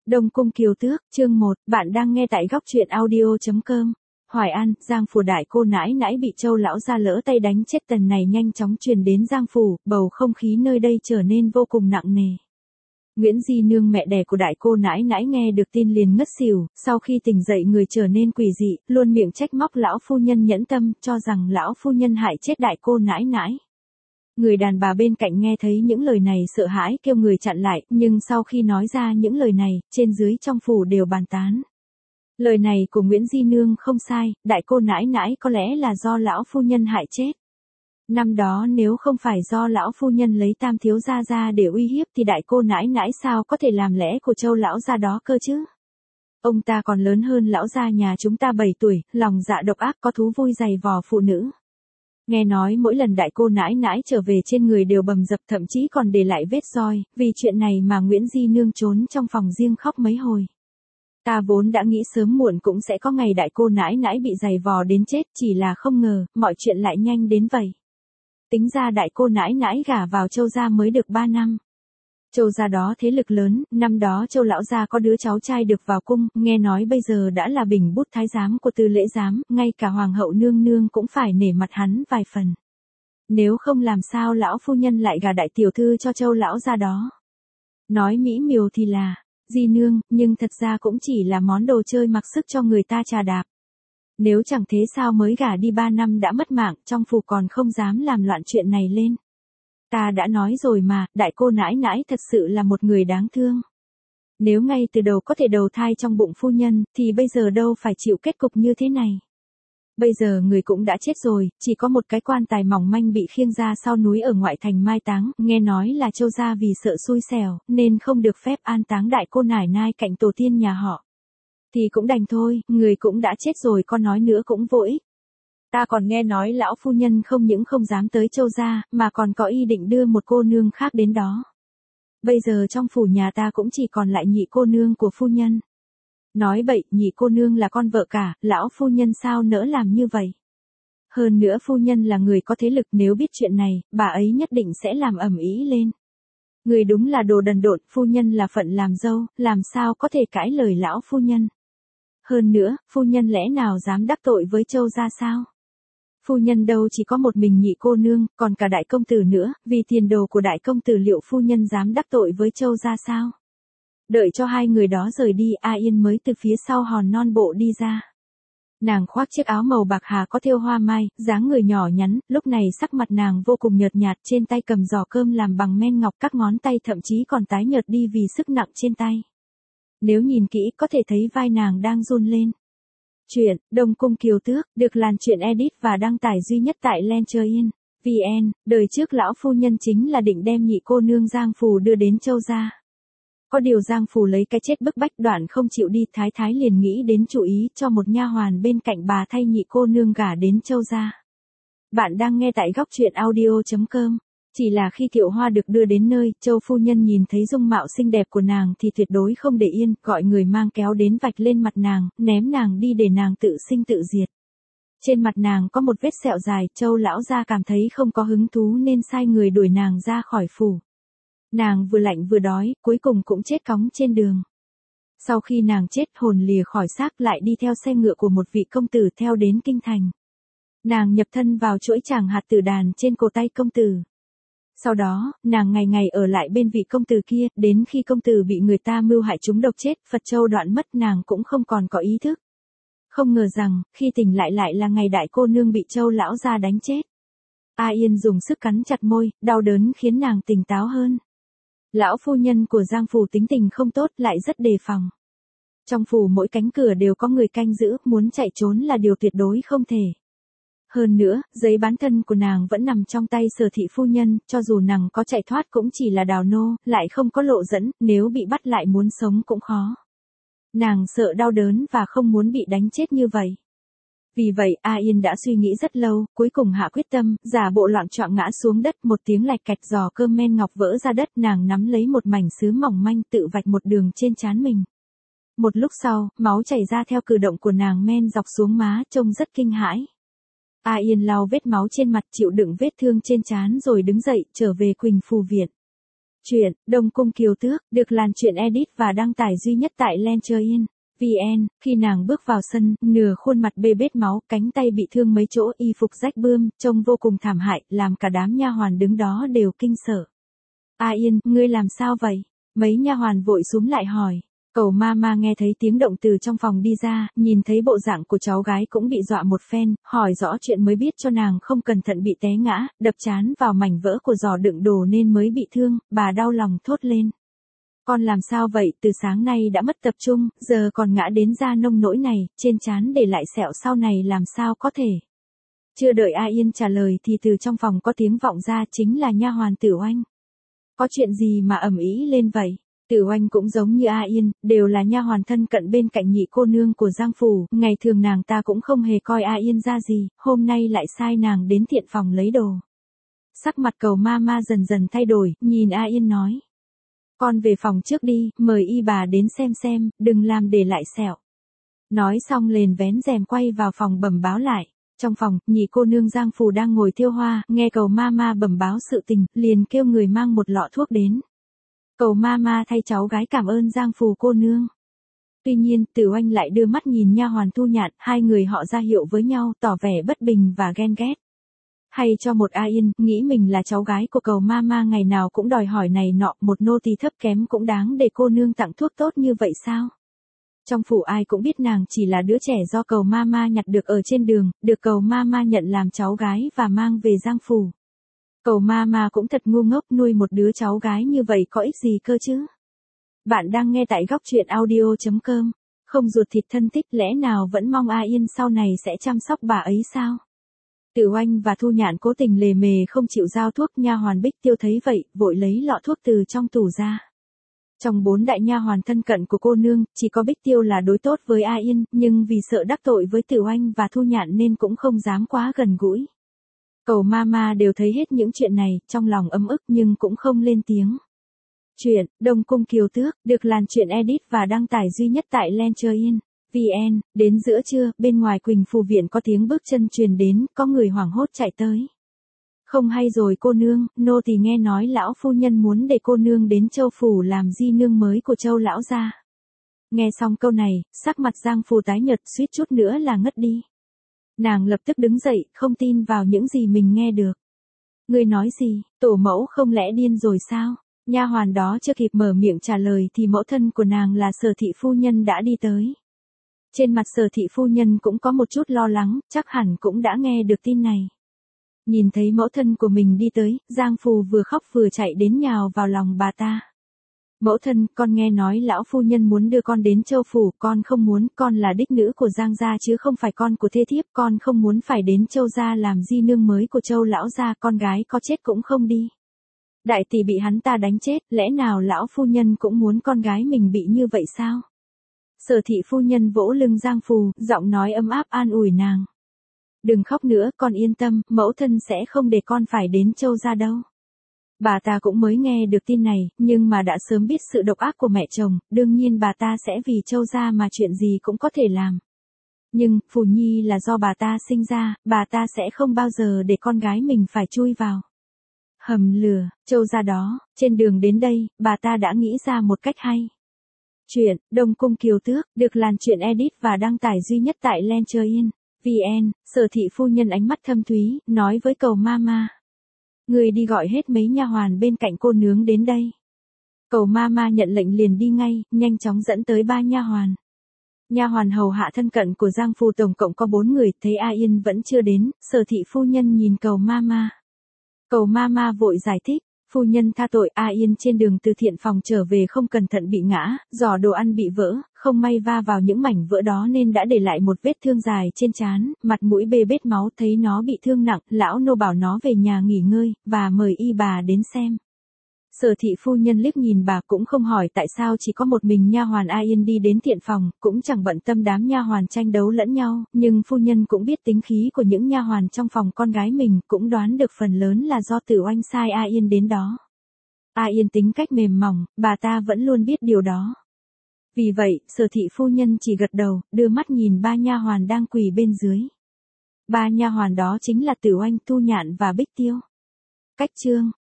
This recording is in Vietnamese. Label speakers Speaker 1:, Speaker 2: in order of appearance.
Speaker 1: Đông Cung Kiều Tước, chương 1, bạn đang nghe tại góc truyện audio.com. Hoài An, Giang Phủ đại cô nãi nãi bị Châu lão gia lỡ tay đánh chết, tần này nhanh chóng truyền đến Giang Phủ, bầu không khí nơi đây trở nên vô cùng nặng nề. Nguyễn Di Nương mẹ đẻ của đại cô nãi nãi nghe được tin liền ngất xỉu, sau khi tỉnh dậy người trở nên quỷ dị, luôn miệng trách móc lão phu nhân nhẫn tâm, cho rằng lão phu nhân hại chết đại cô nãi nãi. Người đàn bà bên cạnh nghe thấy những lời này sợ hãi kêu người chặn lại, nhưng sau khi nói ra những lời này, trên dưới trong phủ đều bàn tán. Lời này của Nguyễn Di Nương không sai, đại cô nãi nãi có lẽ là do lão phu nhân hại chết. Năm đó nếu không phải do lão phu nhân lấy Tam thiếu gia ra để uy hiếp thì đại cô nãi nãi sao có thể làm lẽ của Châu lão gia đó cơ chứ? Ông ta còn lớn hơn lão gia nhà chúng ta 7 tuổi, lòng dạ độc ác, có thú vui giày vò phụ nữ. Nghe nói mỗi lần đại cô nãi nãi trở về trên người đều bầm dập, thậm chí còn để lại vết roi, vì chuyện này mà Nguyễn Di Nương trốn trong phòng riêng khóc mấy hồi. Ta vốn đã nghĩ sớm muộn cũng sẽ có ngày đại cô nãi nãi bị giày vò đến chết, chỉ là không ngờ, mọi chuyện lại nhanh đến vậy. Tính ra đại cô nãi nãi gả vào Châu gia mới được 3 năm. Châu gia đó thế lực lớn, năm đó Châu lão gia có đứa cháu trai được vào cung, nghe nói bây giờ đã là bình bút thái giám của tư lễ giám, ngay cả hoàng hậu nương nương cũng phải nể mặt hắn vài phần. Nếu không làm sao lão phu nhân lại gả đại tiểu thư cho Châu lão gia đó. Nói mỹ miều thì là Di Nương, nhưng thật ra cũng chỉ là món đồ chơi mặc sức cho người ta chà đạp. Nếu chẳng thế sao mới gả đi 3 năm đã mất mạng, trong phủ còn không dám làm loạn chuyện này lên. Ta đã nói rồi mà, đại cô nãi nãi thật sự là một người đáng thương. Nếu ngay từ đầu có thể đầu thai trong bụng phu nhân, thì bây giờ đâu phải chịu kết cục như thế này. Bây giờ người cũng đã chết rồi, chỉ có một cái quan tài mỏng manh bị khiêng ra sau núi ở ngoại thành mai táng, nghe nói là Châu gia vì sợ xui xẻo, nên không được phép an táng đại cô nải nai cạnh tổ tiên nhà họ. Thì cũng đành thôi, người cũng đã chết rồi, con nói nữa cũng vô ích. Ta còn nghe nói lão phu nhân không những không dám tới Châu gia, mà còn có ý định đưa một cô nương khác đến đó. Bây giờ trong phủ nhà ta cũng chỉ còn lại nhị cô nương của phu nhân. Nói bậy, nhị cô nương là con vợ cả, lão phu nhân sao nỡ làm như vậy. Hơn nữa phu nhân là người có thế lực, nếu biết chuyện này, bà ấy nhất định sẽ làm ầm ĩ lên. Người đúng là đồ đần độn, phu nhân là phận làm dâu, làm sao có thể cãi lời lão phu nhân. Hơn nữa, phu nhân lẽ nào dám đắc tội với Châu gia sao? Phu nhân đâu chỉ có một mình nhị cô nương, còn cả đại công tử nữa, vì tiền đồ của đại công tử liệu phu nhân dám đắc tội với Châu gia sao? Đợi cho hai người đó rời đi, A Yên mới từ phía sau hòn non bộ đi ra. Nàng khoác chiếc áo màu bạc hà có thêu hoa mai, dáng người nhỏ nhắn, lúc này sắc mặt nàng vô cùng nhợt nhạt, trên tay cầm giò cơm làm bằng men ngọc, các ngón tay thậm chí còn tái nhợt đi vì sức nặng trên tay. Nếu nhìn kỹ có thể thấy vai nàng đang run lên. Chuyện Đông Cung Kiều Tước được Lan Truyện edit và đăng tải duy nhất tại Lanchoin.vn. Đời trước lão phu nhân chính là định đem nhị cô nương Giang Phủ đưa đến Châu gia. Có điều Giang Phủ lấy cái chết bức bách, Đoạn không chịu đi, Thái Thái liền nghĩ đến chủ ý cho một nha hoàn bên cạnh bà thay nhị cô nương gả đến Châu gia. Bạn đang nghe tại góc truyện audio.com. Chỉ là khi Thiệu Hoa được đưa đến nơi, Châu phu nhân nhìn thấy dung mạo xinh đẹp của nàng thì tuyệt đối không để yên, gọi người mang kéo đến vạch lên mặt nàng, ném nàng đi để nàng tự sinh tự diệt. Trên mặt nàng có một vết sẹo dài, Châu lão gia cảm thấy không có hứng thú nên sai người đuổi nàng ra khỏi phủ. Nàng vừa lạnh vừa đói, cuối cùng cũng chết cóng trên đường. Sau khi nàng chết, hồn lìa khỏi xác, lại đi theo xe ngựa của một vị công tử theo đến kinh thành. Nàng nhập thân vào chuỗi tràng hạt tử đàn trên cổ tay công tử. Sau đó, nàng ngày ngày ở lại bên vị công tử kia, đến khi công tử bị người ta mưu hại trúng độc chết, Phật Châu đoạn mất, nàng cũng không còn có ý thức. Không ngờ rằng, khi tỉnh lại là ngày đại cô nương bị Châu lão gia đánh chết. A Yên dùng sức cắn chặt môi, đau đớn khiến nàng tỉnh táo hơn. Lão phu nhân của Giang Phủ tính tình không tốt, lại rất đề phòng. Trong phủ mỗi cánh cửa đều có người canh giữ, muốn chạy trốn là điều tuyệt đối không thể. Hơn nữa, giấy bán thân của nàng vẫn nằm trong tay Sở thị phu nhân, cho dù nàng có chạy thoát cũng chỉ là đào nô, lại không có lộ dẫn, nếu bị bắt lại muốn sống cũng khó. Nàng sợ đau đớn và không muốn bị đánh chết như vậy. Vì vậy, A Yên đã suy nghĩ rất lâu, cuối cùng hạ quyết tâm, giả bộ loạng choạng ngã xuống đất, một tiếng lạch cạch, giò cơm men ngọc vỡ ra đất, nàng nắm lấy một mảnh sứ mỏng manh tự vạch một đường trên trán mình. Một lúc sau, máu chảy ra theo cử động của nàng men dọc xuống má, trông rất kinh hãi. A Yên lau vết máu trên mặt, chịu đựng vết thương trên trán rồi đứng dậy, trở về Quỳnh Phù viện. Truyện Đông Cung Kiều Tước được làm truyện edit và đăng tải duy nhất tại Lanchoin VN. Khi nàng bước vào sân, nửa khuôn mặt bê bết máu, cánh tay bị thương mấy chỗ, y phục rách bươm, trông vô cùng thảm hại, làm cả đám nha hoàn đứng đó đều kinh sợ. A Yên, ngươi làm sao vậy? Mấy nha hoàn vội xúm lại hỏi. Cầu ma nghe thấy tiếng động từ trong phòng đi ra, nhìn thấy bộ dạng của cháu gái cũng bị dọa một phen, hỏi rõ chuyện mới biết cho nàng không cẩn thận bị té ngã, đập trán vào mảnh vỡ của giỏ đựng đồ nên mới bị thương, bà đau lòng thốt lên. Con làm sao vậy, từ sáng nay đã mất tập trung, giờ còn ngã đến ra nông nỗi này, trên trán để lại sẹo sau này làm sao có thể. Chưa đợi A Yên trả lời thì từ trong phòng có tiếng vọng ra, chính là nha hoàn Tử Oanh. Có chuyện gì mà ầm ĩ lên vậy? Tử Oanh cũng giống như A Yên, đều là nha hoàn thân cận bên cạnh nhị cô nương của Giang phủ, ngày thường nàng ta cũng không hề coi A Yên ra gì, hôm nay lại sai nàng đến thiện phòng lấy đồ. Sắc mặt Cầu ma dần dần thay đổi, nhìn A Yên nói. Con về phòng trước đi, mời y bà đến xem, đừng làm để lại sẹo. Nói xong liền vén rèm quay vào phòng bẩm báo lại. Trong phòng, nhị cô nương Giang phủ đang ngồi thiêu hoa, nghe Cầu ma bẩm báo sự tình, liền kêu người mang một lọ thuốc đến. Cầu ma thay cháu gái cảm ơn Giang phủ cô nương. Tuy nhiên, Tử Oanh lại đưa mắt nhìn nha hoàn Thu Nhạn, hai người họ ra hiệu với nhau, tỏ vẻ bất bình và ghen ghét. Hay cho một A Yên, nghĩ mình là cháu gái của Cầu ma ngày nào cũng đòi hỏi này nọ, một nô tỳ thấp kém cũng đáng để cô nương tặng thuốc tốt như vậy sao? Trong phủ ai cũng biết nàng chỉ là đứa trẻ do Cầu ma nhặt được ở trên đường, được Cầu ma nhận làm cháu gái và mang về Giang phủ. Cầu ma cũng thật ngu ngốc, nuôi một đứa cháu gái như vậy có ích gì cơ chứ? Bạn đang nghe tại góc truyện audio.com. Không ruột thịt thân thích, lẽ nào vẫn mong A Yên sau này sẽ chăm sóc bà ấy sao? Tử Oanh và Thu Nhạn cố tình lề mề không chịu giao thuốc, nha hoàn Bích Tiêu thấy vậy, vội lấy lọ thuốc từ trong tủ ra. Trong 4 đại nha hoàn thân cận của cô nương, chỉ có Bích Tiêu là đối tốt với A Yên, nhưng vì sợ đắc tội với Tử Oanh và Thu Nhạn nên cũng không dám quá gần gũi. Cầu ma đều thấy hết những chuyện này, trong lòng ấm ức nhưng cũng không lên tiếng. Truyện Đông Cung Kiều Tước được làm truyện edit và đăng tải duy nhất tại Lanchoin VN. Đến giữa trưa, bên ngoài Quỳnh Phù Viện có tiếng bước chân truyền đến, có người hoảng hốt chạy tới. Không hay rồi cô nương, nô tỳ nghe nói lão phu nhân muốn để cô nương đến Châu phủ làm di nương mới của Châu lão gia. Nghe xong câu này, sắc mặt Giang Phù tái nhợt, suýt chút nữa là ngất đi. Nàng lập tức đứng dậy, không tin vào những gì mình nghe được. Ngươi nói gì, tổ mẫu không lẽ điên rồi sao? Nha hoàn đó chưa kịp mở miệng trả lời thì mẫu thân của nàng là Sở thị phu nhân đã đi tới. Trên mặt Sở thị phu nhân cũng có một chút lo lắng, chắc hẳn cũng đã nghe được tin này. Nhìn thấy mẫu thân của mình đi tới, Giang Phù vừa khóc vừa chạy đến nhào vào lòng bà ta. Mẫu thân, con nghe nói lão phu nhân muốn đưa con đến Châu phủ, con không muốn, con là đích nữ của Giang gia chứ không phải con của thê thiếp, con không muốn phải đến Châu gia làm di nương mới của Châu lão gia, con gái có chết cũng không đi. Đại tỷ bị hắn ta đánh chết, lẽ nào lão phu nhân cũng muốn con gái mình bị như vậy sao? Sở thị phu nhân vỗ lưng Giang Phù, giọng nói ấm áp an ủi nàng. Đừng khóc nữa, con yên tâm, mẫu thân sẽ không để con phải đến Châu gia đâu. Bà ta cũng mới nghe được tin này, nhưng mà đã sớm biết sự độc ác của mẹ chồng, đương nhiên bà ta sẽ vì Châu gia mà chuyện gì cũng có thể làm. Nhưng, Phù Nhi là do bà ta sinh ra, bà ta sẽ không bao giờ để con gái mình phải chui vào hầm lửa, Châu gia đó. Trên đường đến đây, bà ta đã nghĩ ra một cách hay. Truyện Đông Cung Kiều Tước được làm truyện edit và đăng tải duy nhất tại Lanchoin VN. Sở thị phu nhân ánh mắt thâm thúy, nói với Cầu ma. Người đi gọi hết mấy nha hoàn bên cạnh cô nướng đến đây. Cầu ma nhận lệnh liền đi ngay, nhanh chóng dẫn tới 3 nha hoàn. Nha hoàn hầu hạ thân cận của Giang Phù tổng cộng có 4 người, thấy A Yên vẫn chưa đến, Sở thị phu nhân nhìn Cầu ma. Cầu ma vội giải thích. Phu nhân tha tội, A Yên trên đường từ thiện phòng trở về không cẩn thận bị ngã, giỏ đồ ăn bị vỡ, không may va vào những mảnh vỡ đó nên đã để lại một vết thương dài trên trán, mặt mũi bê bết máu, thấy nó bị thương nặng, lão nô bảo nó về nhà nghỉ ngơi, và mời y bà đến xem. Sở thị phu nhân liếc nhìn bà cũng không hỏi tại sao chỉ có một mình nha hoàn A Yên đi đến thiện phòng, cũng chẳng bận tâm đám nha hoàn tranh đấu lẫn nhau, nhưng phu nhân cũng biết tính khí của những nha hoàn trong phòng con gái mình, cũng đoán được phần lớn là do Tử Oanh sai A Yên đến đó. A Yên tính cách mềm mỏng, bà ta vẫn luôn biết điều đó. Vì vậy, Sở thị phu nhân chỉ gật đầu, đưa mắt nhìn 3 nha hoàn đang quỳ bên dưới. 3 nha hoàn đó chính là Tử Oanh, Thu Nhạn và Bích Tiêu. Cách chương